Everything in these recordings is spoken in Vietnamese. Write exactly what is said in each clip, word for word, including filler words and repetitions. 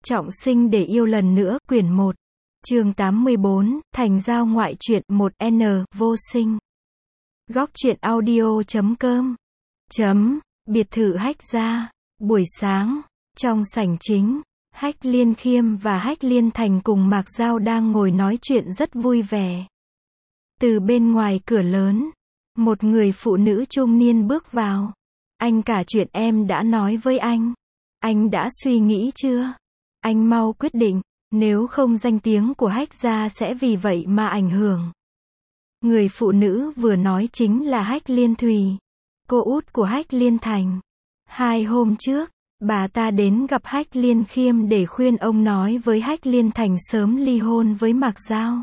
Trọng sinh để yêu lần nữa, quyển một. Chương tám mươi bốn, Thành Giao ngoại truyện, một N, vô sinh. Góc truyện audio chấm com. Chấm, biệt thự Hách gia. Buổi sáng, trong sảnh chính, Hách Liên Khiêm và Hách Liên Thành cùng Mạc Giao đang ngồi nói chuyện rất vui vẻ. Từ bên ngoài cửa lớn, một người phụ nữ trung niên bước vào. Anh cả chuyện em đã nói với anh. Anh đã suy nghĩ chưa? Anh mau quyết định, nếu không danh tiếng của Hách gia sẽ vì vậy mà ảnh hưởng. Người phụ nữ vừa nói chính là Hách Liên Thùy, cô út của Hách Liên Thành. Hai hôm trước, bà ta đến gặp Hách Liên Khiêm để khuyên ông nói với Hách Liên Thành sớm ly hôn với Mạc Giao,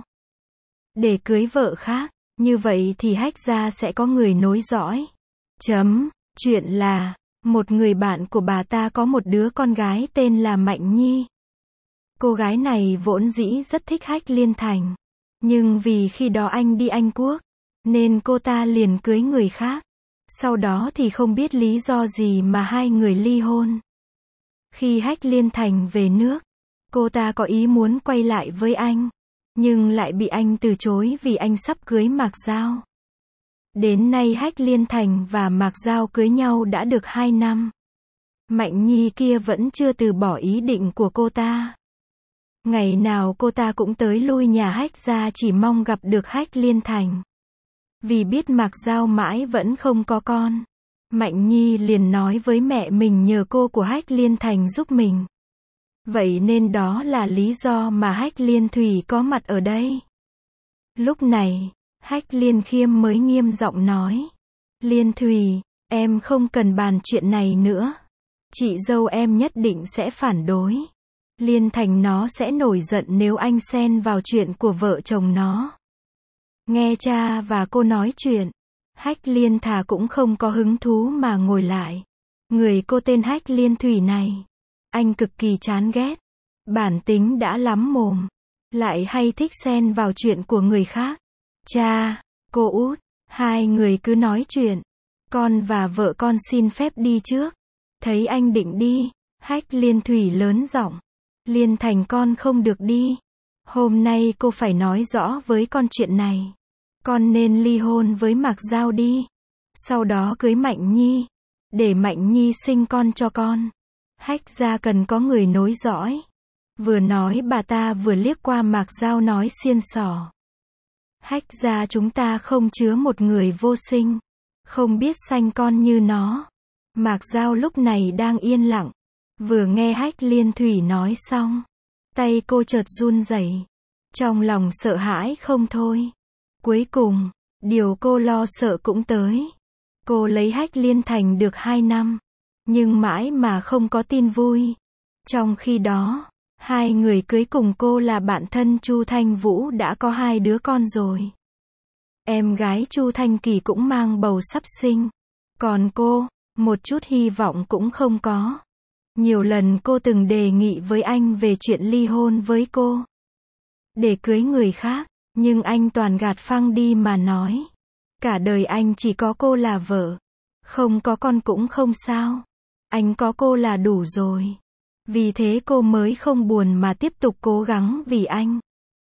để cưới vợ khác, như vậy thì Hách gia sẽ có người nối dõi. Chấm, chuyện là, một người bạn của bà ta có một đứa con gái tên là Mạnh Nhi. Cô gái này vốn dĩ rất thích Hách Liên Thành, nhưng vì khi đó anh đi Anh Quốc, nên cô ta liền cưới người khác. Sau đó thì không biết lý do gì mà hai người ly hôn. Khi Hách Liên Thành về nước, cô ta có ý muốn quay lại với anh, nhưng lại bị anh từ chối vì anh sắp cưới Mạc Giao. Đến nay Hách Liên Thành và Mạc Giao cưới nhau đã được hai năm. Mạnh Nhi kia vẫn chưa từ bỏ ý định của cô ta. Ngày nào cô ta cũng tới lui nhà Hách gia chỉ mong gặp được Hách Liên Thành. Vì biết Mạc Giao mãi vẫn không có con, Mạnh Nhi liền nói với mẹ mình nhờ cô của Hách Liên Thành giúp mình. Vậy nên đó là lý do mà Hách Liên Thùy có mặt ở đây. Lúc này, Hách Liên Khiêm mới nghiêm giọng nói. Liên Thùy, em không cần bàn chuyện này nữa. Chị dâu em nhất định sẽ phản đối. Liên Thành nó sẽ nổi giận nếu anh xen vào chuyện của vợ chồng nó. Nghe cha và cô nói chuyện, Hách Liên Thà cũng không có hứng thú mà ngồi lại. Người cô tên Hách Liên Thùy này, anh cực kỳ chán ghét. Bản tính đã lắm mồm, lại hay thích xen vào chuyện của người khác. Cha, cô út, hai người cứ nói chuyện. Con và vợ con xin phép đi trước. Thấy anh định đi, Hách Liên Thùy lớn giọng. Liên Thành con không được đi. Hôm nay cô phải nói rõ với con chuyện này. Con nên ly hôn với Mạc Giao đi. Sau đó cưới Mạnh Nhi. Để Mạnh Nhi sinh con cho con. Hách gia cần có người nối dõi. Vừa nói bà ta vừa liếc qua Mạc Giao nói xiên xỏ. Hách gia chúng ta không chứa một người vô sinh, không biết sanh con như nó. Mạc Giao lúc này đang yên lặng. Vừa nghe Hách Liên Thùy nói xong, tay cô chợt run rẩy, trong lòng sợ hãi không thôi. Cuối cùng, điều cô lo sợ cũng tới. Cô lấy Hách Liên Thành được hai năm, nhưng mãi mà không có tin vui. Trong khi đó, hai người cưới cùng cô là bạn thân Chu Thanh Vũ đã có hai đứa con rồi. Em gái Chu Thanh Kỳ cũng mang bầu sắp sinh. Còn cô, một chút hy vọng cũng không có. Nhiều lần cô từng đề nghị với anh về chuyện ly hôn với cô, để cưới người khác, nhưng anh toàn gạt phăng đi mà nói. Cả đời anh chỉ có cô là vợ. Không có con cũng không sao. Anh có cô là đủ rồi. Vì thế cô mới không buồn mà tiếp tục cố gắng vì anh.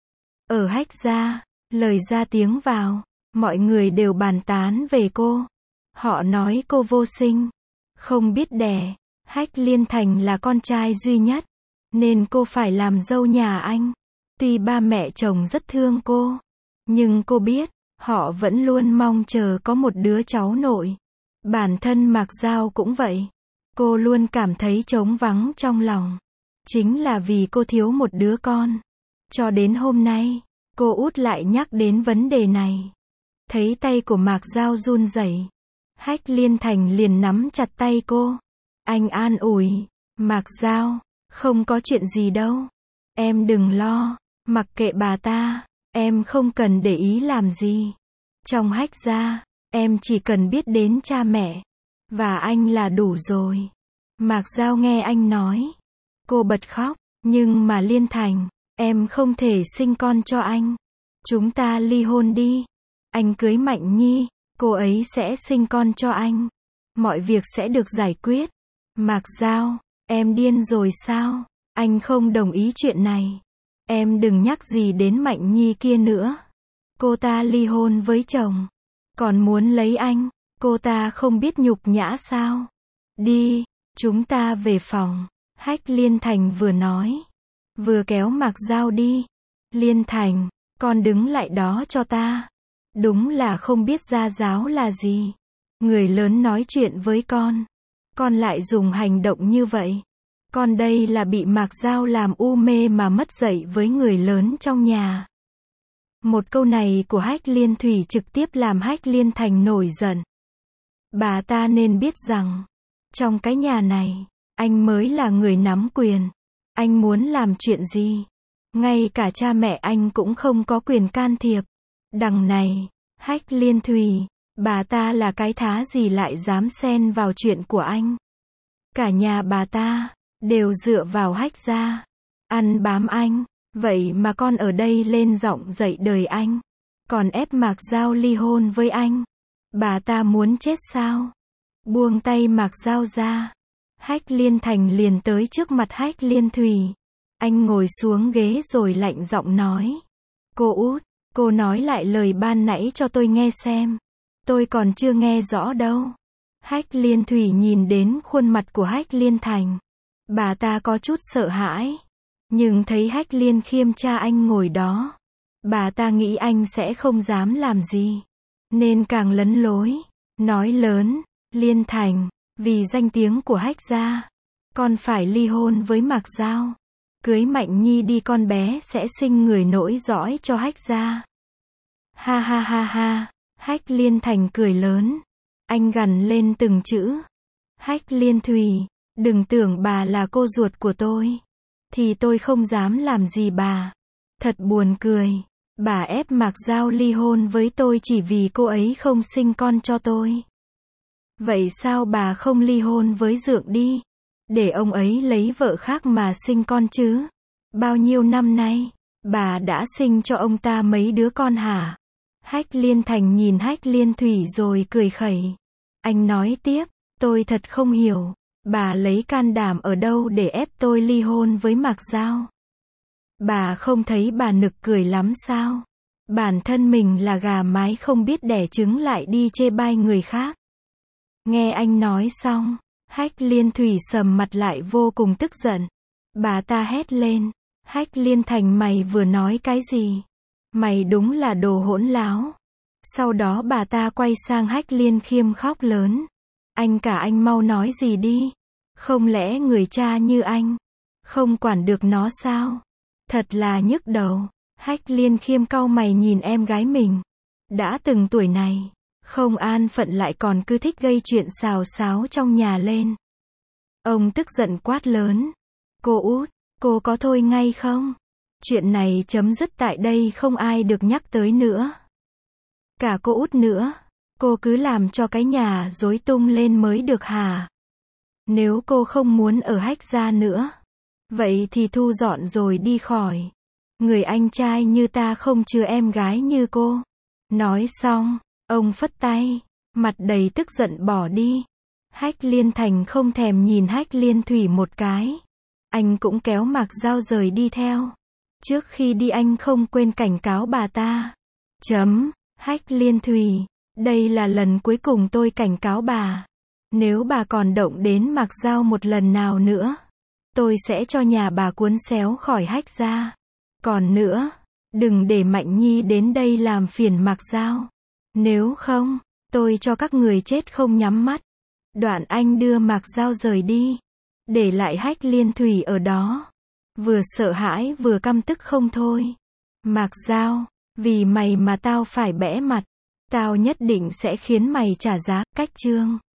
Ở Hách gia, lời ra tiếng vào, mọi người đều bàn tán về cô. Họ nói cô vô sinh, không biết đẻ. Hách Liên Thành là con trai duy nhất, nên cô phải làm dâu nhà anh. Tuy ba mẹ chồng rất thương cô, nhưng cô biết, họ vẫn luôn mong chờ có một đứa cháu nội. Bản thân Mạc Giao cũng vậy. Cô luôn cảm thấy trống vắng trong lòng. Chính là vì cô thiếu một đứa con. Cho đến hôm nay, cô út lại nhắc đến vấn đề này. Thấy tay của Mạc Giao run rẩy, Hách Liên Thành liền nắm chặt tay cô. Anh an ủi, Mạc Giao, không có chuyện gì đâu. Em đừng lo, mặc kệ bà ta, em không cần để ý làm gì. Trong Hách gia, em chỉ cần biết đến cha mẹ, và anh là đủ rồi. Mạc Giao nghe anh nói, cô bật khóc, nhưng mà Liên Thành, em không thể sinh con cho anh. Chúng ta ly hôn đi. Anh cưới Mạnh Nhi, cô ấy sẽ sinh con cho anh. Mọi việc sẽ được giải quyết. Mạc Giao, em điên rồi sao? Anh không đồng ý chuyện này. Em đừng nhắc gì đến Mạnh Nhi kia nữa. Cô ta ly hôn với chồng. Còn muốn lấy anh. Cô ta không biết nhục nhã sao? Đi, chúng ta về phòng. Hách Liên Thành vừa nói, vừa kéo Mạc Giao đi. Liên Thành, con đứng lại đó cho ta. Đúng là không biết gia giáo là gì. Người lớn nói chuyện với con, con lại dùng hành động như vậy. Con đây là bị Mạc Giao làm u mê mà mất dạy với người lớn trong nhà. Một câu này của Hách Liên Thủy trực tiếp làm Hách Liên Thành nổi giận. Bà ta nên biết rằng, trong cái nhà này, anh mới là người nắm quyền. Anh muốn làm chuyện gì, ngay cả cha mẹ anh cũng không có quyền can thiệp. Đằng này, Hách Liên Thủy, bà ta là cái thá gì lại dám xen vào chuyện của anh. Cả nhà bà ta đều dựa vào Hách gia, ăn bám anh. Vậy mà con ở đây lên giọng dạy đời anh, còn ép Mạc Giao ly hôn với anh. Bà ta muốn chết sao? Buông tay Mạc Giao ra. Hách Liên Thành liền tới trước mặt Hách Liên Thủy. Anh ngồi xuống ghế rồi lạnh giọng nói. Cô út, cô nói lại lời ban nãy cho tôi nghe xem. Tôi còn chưa nghe rõ đâu. Hách Liên Thủy nhìn đến khuôn mặt của Hách Liên Thành. Bà ta có chút sợ hãi. Nhưng thấy Hách Liên Khiêm cha anh ngồi đó, bà ta nghĩ anh sẽ không dám làm gì, nên càng lấn lối, nói lớn, Liên Thành, vì danh tiếng của Hách gia, con phải ly hôn với Mạc Giao. Cưới Mạnh Nhi đi, con bé sẽ sinh người nối dõi cho Hách gia. Ha ha ha ha, Hách Liên Thành cười lớn, anh gằn lên từng chữ. Hách Liên Thùy, đừng tưởng bà là cô ruột của tôi, thì tôi không dám làm gì bà. Thật buồn cười, bà ép Mạc Giao ly hôn với tôi chỉ vì cô ấy không sinh con cho tôi. Vậy sao bà không ly hôn với Dượng đi, để ông ấy lấy vợ khác mà sinh con chứ? Bao nhiêu năm nay, bà đã sinh cho ông ta mấy đứa con hả? Hách Liên Thành nhìn Hách Liên Thủy rồi cười khẩy. Anh nói tiếp, tôi thật không hiểu, bà lấy can đảm ở đâu để ép tôi ly hôn với Mạc Giao? Bà không thấy bà nực cười lắm sao? Bản thân mình là gà mái không biết đẻ trứng lại đi chê bai người khác. Nghe anh nói xong, Hách Liên Thủy sầm mặt lại vô cùng tức giận. Bà ta hét lên, Hách Liên Thành, mày vừa nói cái gì? Mày đúng là đồ hỗn láo. Sau đó bà ta quay sang Hách Liên Khiêm khóc lớn. Anh cả anh mau nói gì đi. Không lẽ người cha như anh không quản được nó sao? Thật là nhức đầu. Hách Liên Khiêm cau mày nhìn em gái mình. Đã từng tuổi này, không an phận lại còn cứ thích gây chuyện xào xáo trong nhà lên. Ông tức giận quát lớn. Cô út, cô có thôi ngay không? Chuyện này chấm dứt tại đây, không ai được nhắc tới nữa. Cả cô út nữa, cô cứ làm cho cái nhà rối tung lên mới được hả? Nếu cô không muốn ở Hách gia nữa, vậy thì thu dọn rồi đi khỏi. Người anh trai như ta không chứa em gái như cô. Nói xong, ông phất tay, mặt đầy tức giận bỏ đi. Hách Liên Thành không thèm nhìn Hách Liên Thủy một cái. Anh cũng kéo Mạc Giao rời đi theo. Trước khi đi anh không quên cảnh cáo bà ta. Chấm, Hách Liên Thủy, đây là lần cuối cùng tôi cảnh cáo bà. Nếu bà còn động đến Mạc Giao một lần nào nữa, tôi sẽ cho nhà bà cuốn xéo khỏi Hách gia. Còn nữa, đừng để Mạnh Nhi đến đây làm phiền Mạc Giao. Nếu không, tôi cho các người chết không nhắm mắt. Đoạn anh đưa Mạc Giao rời đi, để lại Hách Liên Thủy ở đó. Vừa sợ hãi vừa căm tức không thôi. Mạc Giao, vì mày mà tao phải bẽ mặt. Tao nhất định sẽ khiến mày trả giá. Cách chương